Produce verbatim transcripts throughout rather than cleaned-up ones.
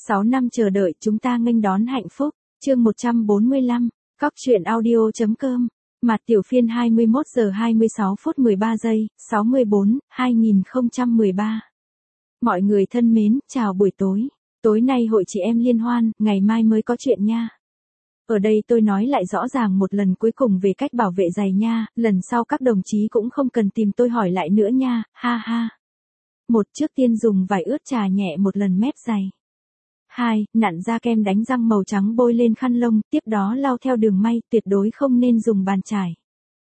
sáu năm chờ đợi chúng ta nghênh đón hạnh phúc. Chương một trăm bốn mươi lăm, Cóc truyện audio chấm com. Mạt tiểu phiên hai mươi mốt giờ hai mươi sáu phút mười ba giây, sáu mươi bốn, hai nghìn không trăm mười ba. Mọi người thân mến, chào buổi tối. Tối nay hội chị em liên hoan, ngày mai mới có chuyện nha. Ở đây tôi nói lại rõ ràng một lần cuối cùng về cách bảo vệ giày nha, lần sau các đồng chí cũng không cần tìm tôi hỏi lại nữa nha, ha ha. Một, trước tiên dùng vải ướt chà nhẹ một lần mép giày. Hai, nặn ra kem đánh răng màu trắng bôi lên khăn lông, tiếp đó lau theo đường may, tuyệt đối không nên dùng bàn chải.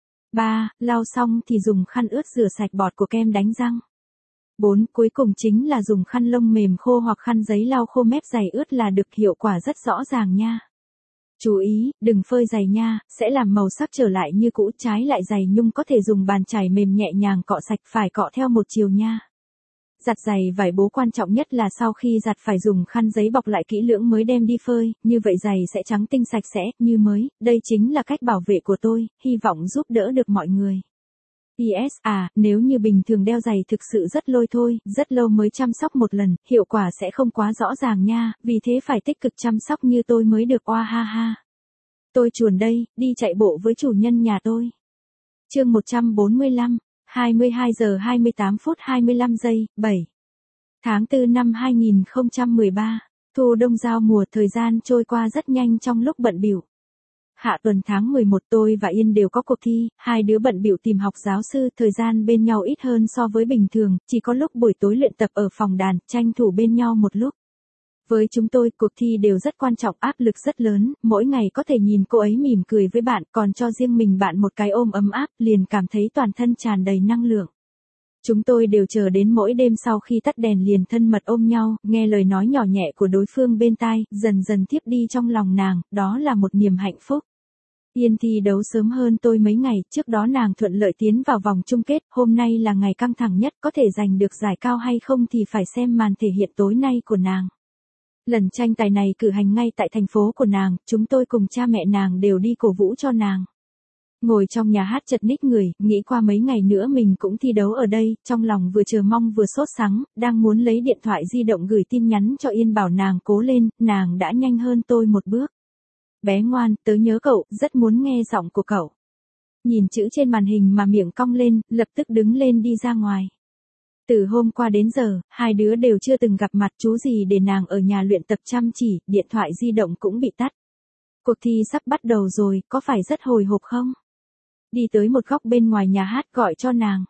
Ba, lau xong thì dùng khăn ướt rửa sạch bọt của kem đánh răng. Bốn, cuối cùng chính là dùng khăn lông mềm khô hoặc khăn giấy lau khô mép giày ướt là được, hiệu quả rất rõ ràng nha. Chú ý, đừng phơi giày nha, sẽ làm màu sắc trở lại như cũ, trái lại giày nhung có thể dùng bàn chải mềm nhẹ nhàng cọ sạch, phải cọ theo một chiều nha. Giặt giày vải bố quan trọng nhất là sau khi giặt phải dùng khăn giấy bọc lại kỹ lưỡng mới đem đi phơi, như vậy giày sẽ trắng tinh sạch sẽ, như mới, đây chính là cách bảo vệ của tôi, hy vọng giúp đỡ được mọi người. pê ét à, nếu như bình thường đeo giày thực sự rất lôi thôi, rất lâu mới chăm sóc một lần, hiệu quả sẽ không quá rõ ràng nha, vì thế phải tích cực chăm sóc như tôi mới được, oa ha ha. Tôi chuồn đây, đi chạy bộ với chủ nhân nhà tôi. Chương một trăm bốn mươi lăm, hai mươi hai giờ hai mươi tám phút hai mươi lăm giây, bảy. Tháng tư năm hai nghìn không trăm mười ba, thu đông giao mùa, thời gian trôi qua rất nhanh trong lúc bận bịu. Hạ tuần tháng mười một tôi và Yên đều có cuộc thi, hai đứa bận bịu tìm học giáo sư, thời gian bên nhau ít hơn so với bình thường, chỉ có lúc buổi tối luyện tập ở phòng đàn, tranh thủ bên nhau một lúc. Với chúng tôi, cuộc thi đều rất quan trọng, áp lực rất lớn, mỗi ngày có thể nhìn cô ấy mỉm cười với bạn, còn cho riêng mình bạn một cái ôm ấm áp, liền cảm thấy toàn thân tràn đầy năng lượng. Chúng tôi đều chờ đến mỗi đêm sau khi tắt đèn liền thân mật ôm nhau, nghe lời nói nhỏ nhẹ của đối phương bên tai, dần dần thiếp đi trong lòng nàng, đó là một niềm hạnh phúc. Yên thi đấu sớm hơn tôi mấy ngày, trước đó nàng thuận lợi tiến vào vòng chung kết, hôm nay là ngày căng thẳng nhất, có thể giành được giải cao hay không thì phải xem màn thể hiện tối nay của nàng. Lần tranh tài này cử hành ngay tại thành phố của nàng, chúng tôi cùng cha mẹ nàng đều đi cổ vũ cho nàng. Ngồi trong nhà hát chật ních người, nghĩ qua mấy ngày nữa mình cũng thi đấu ở đây, trong lòng vừa chờ mong vừa sốt sắng, đang muốn lấy điện thoại di động gửi tin nhắn cho Yên bảo nàng cố lên, nàng đã nhanh hơn tôi một bước. Bé ngoan, tớ nhớ cậu, rất muốn nghe giọng của cậu. Nhìn chữ trên màn hình mà miệng cong lên, lập tức đứng lên đi ra ngoài. Từ hôm qua đến giờ, hai đứa đều chưa từng gặp mặt, chú gì để nàng ở nhà luyện tập chăm chỉ, điện thoại di động cũng bị tắt. Cuộc thi sắp bắt đầu rồi, có phải rất hồi hộp không? Đi tới một góc bên ngoài nhà hát gọi cho nàng.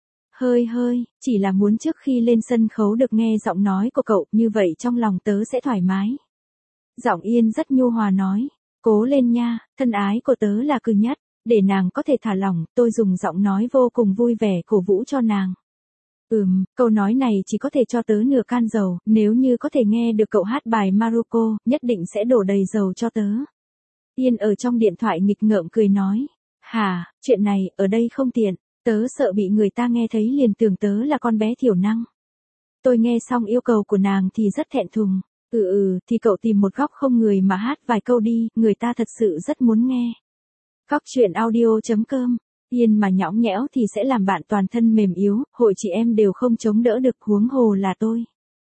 Hơi hơi, chỉ là muốn trước khi lên sân khấu được nghe giọng nói của cậu, như vậy trong lòng tớ sẽ thoải mái. Giọng Yên rất nhu hòa nói, cố lên nha, thân ái của tớ là cưng nhất, để nàng có thể thả lỏng, tôi dùng giọng nói vô cùng vui vẻ cổ vũ cho nàng. Ừm, câu nói này chỉ có thể cho tớ nửa can dầu, nếu như có thể nghe được cậu hát bài Maruko, nhất định sẽ đổ đầy dầu cho tớ. Yên ở trong điện thoại nghịch ngợm cười nói, hả, chuyện này, ở đây không tiện, tớ sợ bị người ta nghe thấy liền tưởng tớ là con bé thiểu năng. Tôi nghe xong yêu cầu của nàng thì rất thẹn thùng, ừ ừ, thì cậu tìm một góc không người mà hát vài câu đi, người ta thật sự rất muốn nghe. Cóc truyện audio chấm com. Yên mà nhõng nhẽo thì sẽ làm bạn toàn thân mềm yếu, hội chị em đều không chống đỡ được, huống hồ là tôi.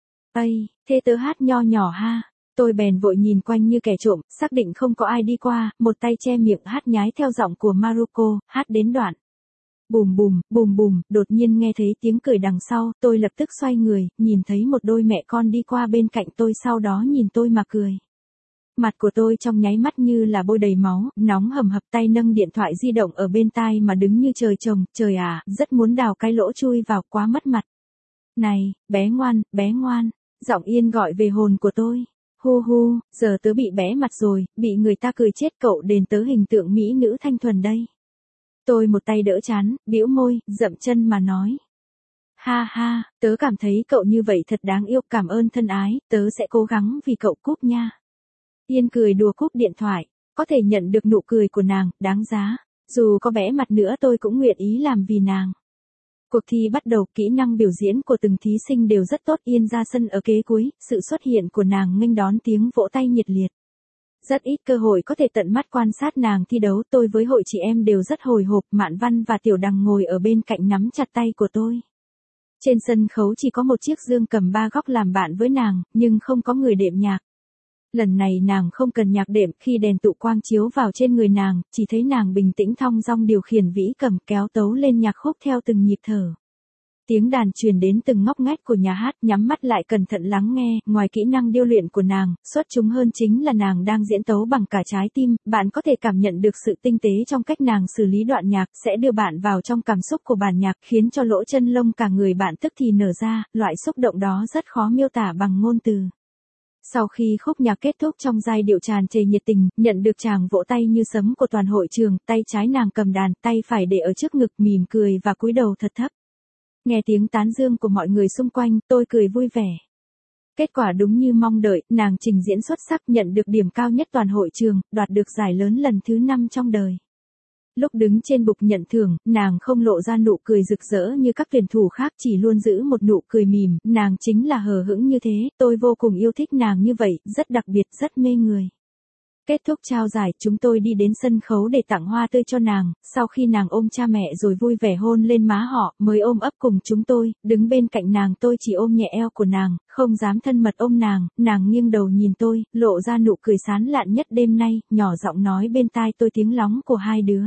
Ây, thế tớ hát nho nhỏ ha. Tôi bèn vội nhìn quanh như kẻ trộm, xác định không có ai đi qua, một tay che miệng hát nhái theo giọng của Maruko, hát đến đoạn. Bùm bùm, bùm bùm, đột nhiên nghe thấy tiếng cười đằng sau, tôi lập tức xoay người, nhìn thấy một đôi mẹ con đi qua bên cạnh tôi, sau đó nhìn tôi mà cười. Mặt của tôi trong nháy mắt như là bôi đầy máu, nóng hầm hập, tay nâng điện thoại di động ở bên tai mà đứng như trời trồng, trời à, rất muốn đào cái lỗ chui vào, quá mất mặt. Này, bé ngoan, bé ngoan, giọng Yên gọi về hồn của tôi. Hu hu, giờ tớ bị bé mặt rồi, bị người ta cười chết, cậu đền tớ hình tượng mỹ nữ thanh thuần đây. Tôi một tay đỡ chán, bĩu môi, dậm chân mà nói. Ha ha, tớ cảm thấy cậu như vậy thật đáng yêu, cảm ơn thân ái, tớ sẽ cố gắng vì cậu cúp nha. Yên cười đùa cúp điện thoại, có thể nhận được nụ cười của nàng, đáng giá, dù có bẽ mặt nữa tôi cũng nguyện ý làm vì nàng. Cuộc thi bắt đầu, kỹ năng biểu diễn của từng thí sinh đều rất tốt, Yên ra sân ở kế cuối, sự xuất hiện của nàng nghênh đón tiếng vỗ tay nhiệt liệt. Rất ít cơ hội có thể tận mắt quan sát nàng thi đấu, tôi với hội chị em đều rất hồi hộp, Mạn Văn và Tiểu Đằng ngồi ở bên cạnh nắm chặt tay của tôi. Trên sân khấu chỉ có một chiếc dương cầm ba góc làm bạn với nàng, nhưng không có người đệm nhạc. Lần này nàng không cần nhạc đệm, khi đèn tụ quang chiếu vào trên người nàng, chỉ thấy nàng bình tĩnh thong dong điều khiển vĩ cầm kéo tấu lên nhạc khúc theo từng nhịp thở. Tiếng đàn truyền đến từng ngóc ngách của nhà hát, nhắm mắt lại cẩn thận lắng nghe, ngoài kỹ năng điêu luyện của nàng, xuất chúng hơn chính là nàng đang diễn tấu bằng cả trái tim, bạn có thể cảm nhận được sự tinh tế trong cách nàng xử lý đoạn nhạc, sẽ đưa bạn vào trong cảm xúc của bản nhạc, khiến cho lỗ chân lông cả người bạn tức thì nở ra, loại xúc động đó rất khó miêu tả bằng ngôn từ. Sau khi khúc nhạc kết thúc trong giai điệu tràn trề nhiệt tình, nhận được tràng vỗ tay như sấm của toàn hội trường, tay trái nàng cầm đàn, tay phải để ở trước ngực mỉm cười và cúi đầu thật thấp. Nghe tiếng tán dương của mọi người xung quanh, tôi cười vui vẻ. Kết quả đúng như mong đợi, nàng trình diễn xuất sắc nhận được điểm cao nhất toàn hội trường, đoạt được giải lớn lần thứ năm trong đời. Lúc đứng trên bục nhận thưởng, nàng không lộ ra nụ cười rực rỡ như các tuyển thủ khác, chỉ luôn giữ một nụ cười mỉm, nàng chính là hờ hững như thế, tôi vô cùng yêu thích nàng như vậy, rất đặc biệt, rất mê người. Kết thúc trao giải, chúng tôi đi đến sân khấu để tặng hoa tươi cho nàng, sau khi nàng ôm cha mẹ rồi vui vẻ hôn lên má họ, mới ôm ấp cùng chúng tôi, đứng bên cạnh nàng tôi chỉ ôm nhẹ eo của nàng, không dám thân mật ôm nàng, nàng nghiêng đầu nhìn tôi, lộ ra nụ cười sán lạn nhất đêm nay, nhỏ giọng nói bên tai tôi tiếng lóng của hai đứa.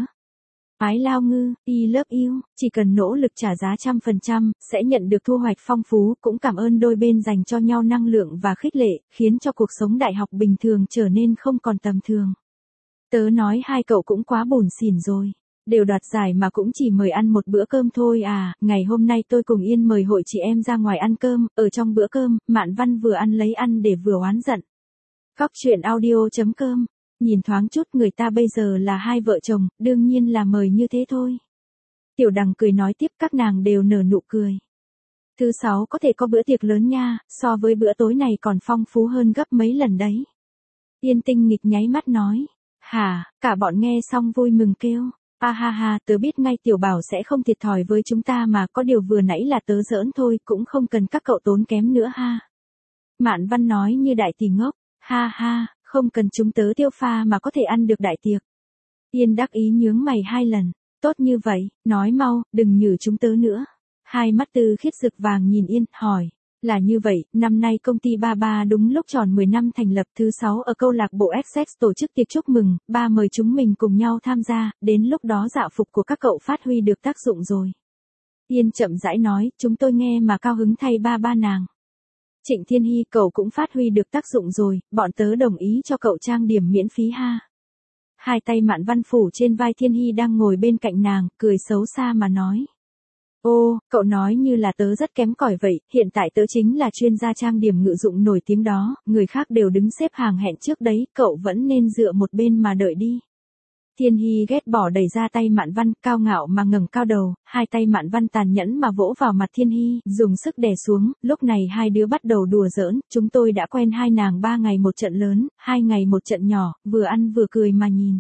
I love ngư, I love you, chỉ cần nỗ lực trả giá trăm phần trăm, sẽ nhận được thu hoạch phong phú, cũng cảm ơn đôi bên dành cho nhau năng lượng và khích lệ, khiến cho cuộc sống đại học bình thường trở nên không còn tầm thường. Tớ nói hai cậu cũng quá bủn xỉn rồi. Đều đoạt giải mà cũng chỉ mời ăn một bữa cơm thôi à, ngày hôm nay tôi cùng Yên mời hội chị em ra ngoài ăn cơm, ở trong bữa cơm, Mạn Văn vừa ăn lấy ăn để vừa oán giận. Cóc truyện audio chấm com. Nhìn thoáng chút người ta bây giờ là hai vợ chồng, đương nhiên là mời như thế thôi. Tiểu Đằng cười nói tiếp, các nàng đều nở nụ cười. Thứ sáu có thể có bữa tiệc lớn nha, so với bữa tối này còn phong phú hơn gấp mấy lần đấy. Yên Tinh nghịch nháy mắt nói. Hả, cả bọn nghe xong vui mừng kêu. A ha ha, tớ biết ngay Tiểu Bảo sẽ không thiệt thòi với chúng ta mà, có điều vừa nãy là tớ giỡn thôi, cũng không cần các cậu tốn kém nữa ha. Mạn Văn nói như đại tỷ ngốc. Ha ha. Không cần chúng tớ tiêu pha mà có thể ăn được đại tiệc. Yên đắc ý nhướng mày hai lần. Tốt như vậy, nói mau, đừng nhử chúng tớ nữa. Hai mắt Tư Khiết rực vàng nhìn Yên, hỏi. Là như vậy, năm nay công ty ba ba đúng lúc tròn mười năm thành lập, thứ sáu ở câu lạc bộ Essex tổ chức tiệc chúc mừng, ba mời chúng mình cùng nhau tham gia, đến lúc đó dạo phục của các cậu phát huy được tác dụng rồi. Yên chậm rãi nói, chúng tôi nghe mà cao hứng thay ba ba nàng. Trịnh Thiên Hy, cậu cũng phát huy được tác dụng rồi, bọn tớ đồng ý cho cậu trang điểm miễn phí ha. Hai tay Mạn Văn phủ trên vai Thiên Hy đang ngồi bên cạnh nàng, cười xấu xa mà nói. Ô, cậu nói như là tớ rất kém cỏi vậy, hiện tại tớ chính là chuyên gia trang điểm ngự dụng nổi tiếng đó, người khác đều đứng xếp hàng hẹn trước đấy, cậu vẫn nên dựa một bên mà đợi đi. Thiên Hy ghét bỏ đẩy ra tay Mạn Văn, cao ngạo mà ngẩng cao đầu, hai tay Mạn Văn tàn nhẫn mà vỗ vào mặt Thiên Hy, dùng sức đè xuống, lúc này hai đứa bắt đầu đùa giỡn, chúng tôi đã quen hai nàng ba ngày một trận lớn, hai ngày một trận nhỏ, vừa ăn vừa cười mà nhìn.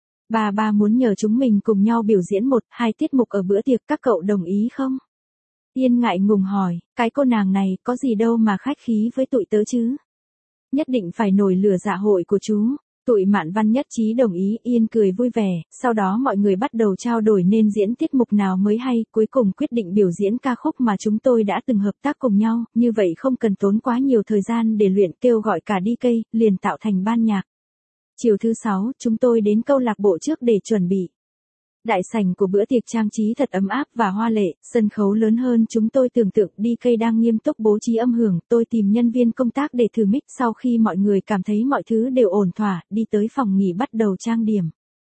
Bà ba muốn nhờ chúng mình cùng nhau biểu diễn một, hai tiết mục ở bữa tiệc, các cậu đồng ý không? Yên ngại ngùng hỏi, cái cô nàng này có gì đâu mà khách khí với tụi tớ chứ? Nhất định phải nổi lửa dạ hội của chú. Tụi Mạn Văn nhất trí đồng ý, Yên cười vui vẻ, sau đó mọi người bắt đầu trao đổi nên diễn tiết mục nào mới hay, cuối cùng quyết định biểu diễn ca khúc mà chúng tôi đã từng hợp tác cùng nhau, như vậy không cần tốn quá nhiều thời gian để luyện, kêu gọi cả đê ca, liền tạo thành ban nhạc. Chiều thứ sáu, chúng tôi đến câu lạc bộ trước để chuẩn bị. Đại sảnh của bữa tiệc trang trí thật ấm áp và hoa lệ, sân khấu lớn hơn chúng tôi tưởng tượng, đê ca đang nghiêm túc bố trí âm hưởng, tôi tìm nhân viên công tác để thử mic, sau khi mọi người cảm thấy mọi thứ đều ổn thỏa, đi tới phòng nghỉ bắt đầu trang điểm.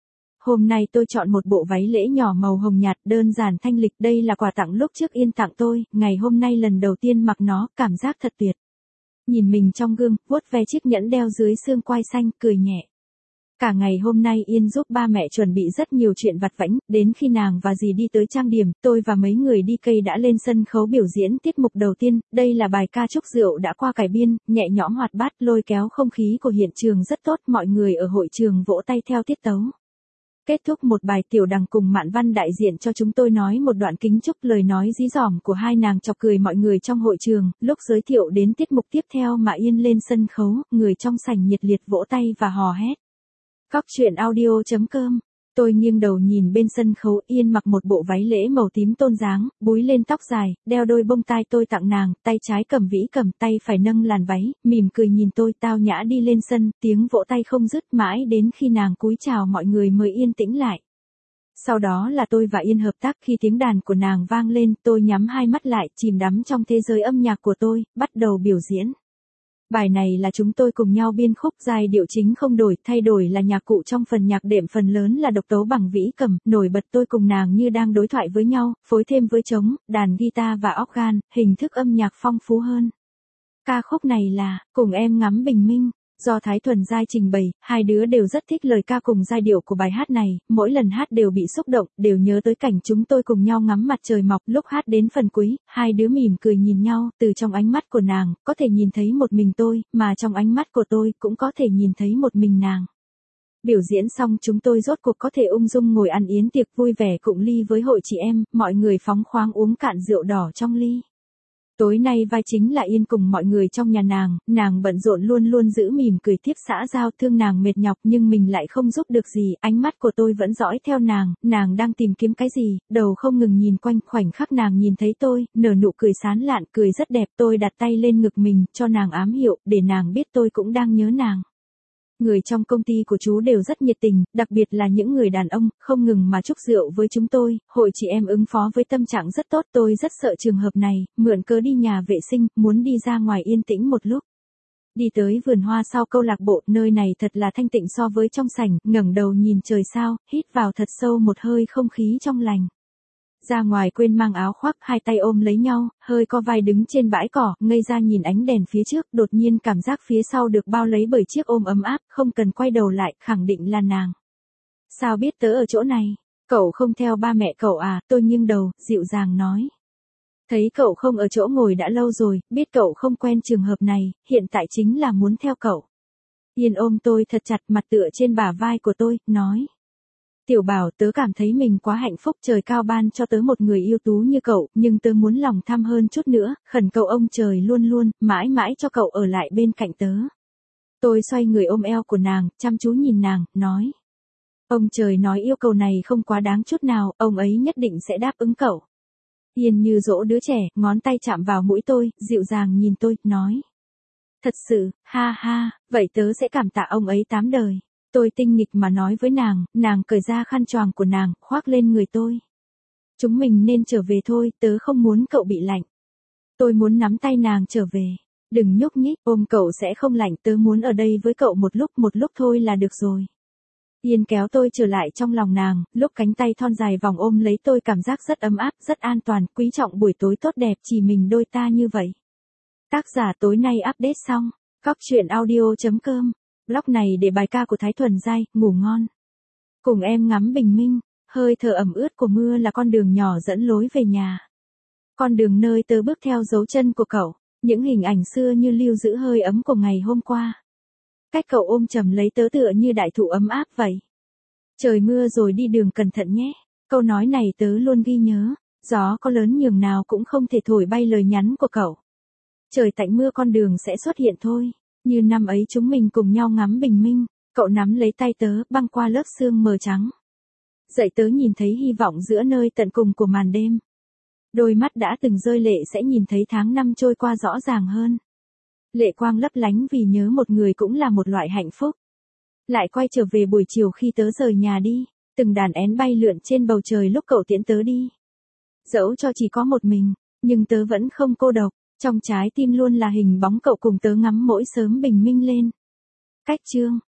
Hôm nay tôi chọn một bộ váy lễ nhỏ màu hồng nhạt, đơn giản thanh lịch, đây là quà tặng lúc trước Yên tặng tôi, ngày hôm nay lần đầu tiên mặc nó, cảm giác thật tuyệt. Nhìn mình trong gương, vuốt ve chiếc nhẫn đeo dưới xương quai xanh, cười nhẹ. Cả ngày hôm nay Yên giúp ba mẹ chuẩn bị rất nhiều chuyện vặt vãnh, đến khi nàng và dì đi tới trang điểm, tôi và mấy người đê ca đã lên sân khấu biểu diễn tiết mục đầu tiên, đây là bài ca chúc rượu đã qua cải biên, nhẹ nhõm hoạt bát, lôi kéo không khí của hiện trường rất tốt, mọi người ở hội trường vỗ tay theo tiết tấu. Kết thúc một bài, Tiểu Đằng cùng Mạn Văn đại diện cho chúng tôi nói một đoạn kính chúc, lời nói dí dỏm của hai nàng chọc cười mọi người trong hội trường, lúc giới thiệu đến tiết mục tiếp theo mà Yên lên sân khấu, người trong sảnh nhiệt liệt vỗ tay và hò hét. Cóc truyện audio chấm com Tôi nghiêng đầu nhìn bên sân khấu, Yên mặc một bộ váy lễ màu tím tôn dáng, búi lên tóc dài, đeo đôi bông tai tôi tặng nàng, tay trái cầm vĩ cầm, tay phải nâng làn váy, mỉm cười nhìn tôi, tao nhã đi lên sân, tiếng vỗ tay không dứt mãi đến khi nàng cúi chào mọi người mới yên tĩnh lại. Sau đó là tôi và Yên hợp tác, khi tiếng đàn của nàng vang lên, tôi nhắm hai mắt lại, chìm đắm trong thế giới âm nhạc của tôi, bắt đầu biểu diễn. Bài này là chúng tôi cùng nhau biên khúc, giai điệu chính không đổi, thay đổi là nhạc cụ trong phần nhạc đệm, phần lớn là độc tấu bằng vĩ cầm, nổi bật tôi cùng nàng như đang đối thoại với nhau, phối thêm với trống, đàn guitar và organ, hình thức âm nhạc phong phú hơn. Ca khúc này là Cùng Em Ngắm Bình Minh, do Thái Thuần Giai trình bày, hai đứa đều rất thích lời ca cùng giai điệu của bài hát này, mỗi lần hát đều bị xúc động, đều nhớ tới cảnh chúng tôi cùng nhau ngắm mặt trời mọc. Lúc hát đến phần cuối, hai đứa mỉm cười nhìn nhau, từ trong ánh mắt của nàng, có thể nhìn thấy một mình tôi, mà trong ánh mắt của tôi, cũng có thể nhìn thấy một mình nàng. Biểu diễn xong chúng tôi rốt cuộc có thể ung dung ngồi ăn yến tiệc vui vẻ cụng ly với hội chị em, mọi người phóng khoáng uống cạn rượu đỏ trong ly. Tối nay vai chính là Yên cùng mọi người trong nhà nàng, nàng bận rộn luôn luôn giữ mỉm cười tiếp xã giao, thương nàng mệt nhọc nhưng mình lại không giúp được gì, ánh mắt của tôi vẫn dõi theo nàng, nàng đang tìm kiếm cái gì, đầu không ngừng nhìn quanh, khoảnh khắc nàng nhìn thấy tôi, nở nụ cười sán lạn, cười rất đẹp, tôi đặt tay lên ngực mình, cho nàng ám hiệu, để nàng biết tôi cũng đang nhớ nàng. Người trong công ty của chú đều rất nhiệt tình, đặc biệt là những người đàn ông, không ngừng mà chúc rượu với chúng tôi, hội chị em ứng phó với tâm trạng rất tốt, tôi rất sợ trường hợp này, mượn cớ đi nhà vệ sinh, muốn đi ra ngoài yên tĩnh một lúc. Đi tới vườn hoa sau câu lạc bộ, nơi này thật là thanh tịnh so với trong sảnh, ngẩng đầu nhìn trời sao, hít vào thật sâu một hơi không khí trong lành. Ra ngoài quên mang áo khoác, hai tay ôm lấy nhau, hơi co vai đứng trên bãi cỏ, ngây ra nhìn ánh đèn phía trước, đột nhiên cảm giác phía sau được bao lấy bởi chiếc ôm ấm áp, không cần quay đầu lại, khẳng định là nàng. Sao biết tớ ở chỗ này? Cậu không theo ba mẹ cậu à? Tôi nghiêng đầu, dịu dàng nói. Thấy cậu không ở chỗ ngồi đã lâu rồi, biết cậu không quen trường hợp này, hiện tại chính là muốn theo cậu. Yên ôm tôi thật chặt, mặt tựa trên bả vai của tôi, nói. Tiểu Bảo, tớ cảm thấy mình quá hạnh phúc, trời cao ban cho tớ một người yêu tú như cậu, nhưng tớ muốn lòng tham hơn chút nữa, khẩn cầu ông trời luôn luôn, mãi mãi cho cậu ở lại bên cạnh tớ. Tôi xoay người ôm eo của nàng, chăm chú nhìn nàng, nói. Ông trời nói yêu cầu này không quá đáng chút nào, ông ấy nhất định sẽ đáp ứng cậu. Yên như dỗ đứa trẻ, ngón tay chạm vào mũi tôi, dịu dàng nhìn tôi, nói. Thật sự, ha ha, vậy tớ sẽ cảm tạ ông ấy tám đời. Tôi tinh nghịch mà nói với nàng, nàng cởi ra khăn choàng của nàng, khoác lên người tôi. Chúng mình nên trở về thôi, tớ không muốn cậu bị lạnh. Tôi muốn nắm tay nàng trở về. Đừng nhúc nhích, ôm cậu sẽ không lạnh, tớ muốn ở đây với cậu một lúc, một lúc thôi là được rồi. Yên kéo tôi trở lại trong lòng nàng, lúc cánh tay thon dài vòng ôm lấy tôi cảm giác rất ấm áp, rất an toàn, quý trọng buổi tối tốt đẹp chỉ mình đôi ta như vậy. Tác giả tối nay update xong. Cóc truyện audio chấm com. Blog này để bài ca của Thái Thuần Giai, ngủ ngon. Cùng em ngắm bình minh, hơi thở ẩm ướt của mưa là con đường nhỏ dẫn lối về nhà. Con đường nơi tớ bước theo dấu chân của cậu, những hình ảnh xưa như lưu giữ hơi ấm của ngày hôm qua. Cách cậu ôm chầm lấy tớ tựa như đại thụ ấm áp vậy. Trời mưa rồi đi đường cẩn thận nhé, câu nói này tớ luôn ghi nhớ, gió có lớn nhường nào cũng không thể thổi bay lời nhắn của cậu. Trời tạnh mưa con đường sẽ xuất hiện thôi. Như năm ấy chúng mình cùng nhau ngắm bình minh, cậu nắm lấy tay tớ, băng qua lớp sương mờ trắng. Dậy tớ nhìn thấy hy vọng giữa nơi tận cùng của màn đêm. Đôi mắt đã từng rơi lệ sẽ nhìn thấy tháng năm trôi qua rõ ràng hơn. Lệ quang lấp lánh vì nhớ một người cũng là một loại hạnh phúc. Lại quay trở về buổi chiều khi tớ rời nhà đi, từng đàn én bay lượn trên bầu trời lúc cậu tiễn tớ đi. Dẫu cho chỉ có một mình, nhưng tớ vẫn không cô độc. Trong trái tim luôn là hình bóng cậu cùng tớ ngắm mỗi sớm bình minh lên. Cách chương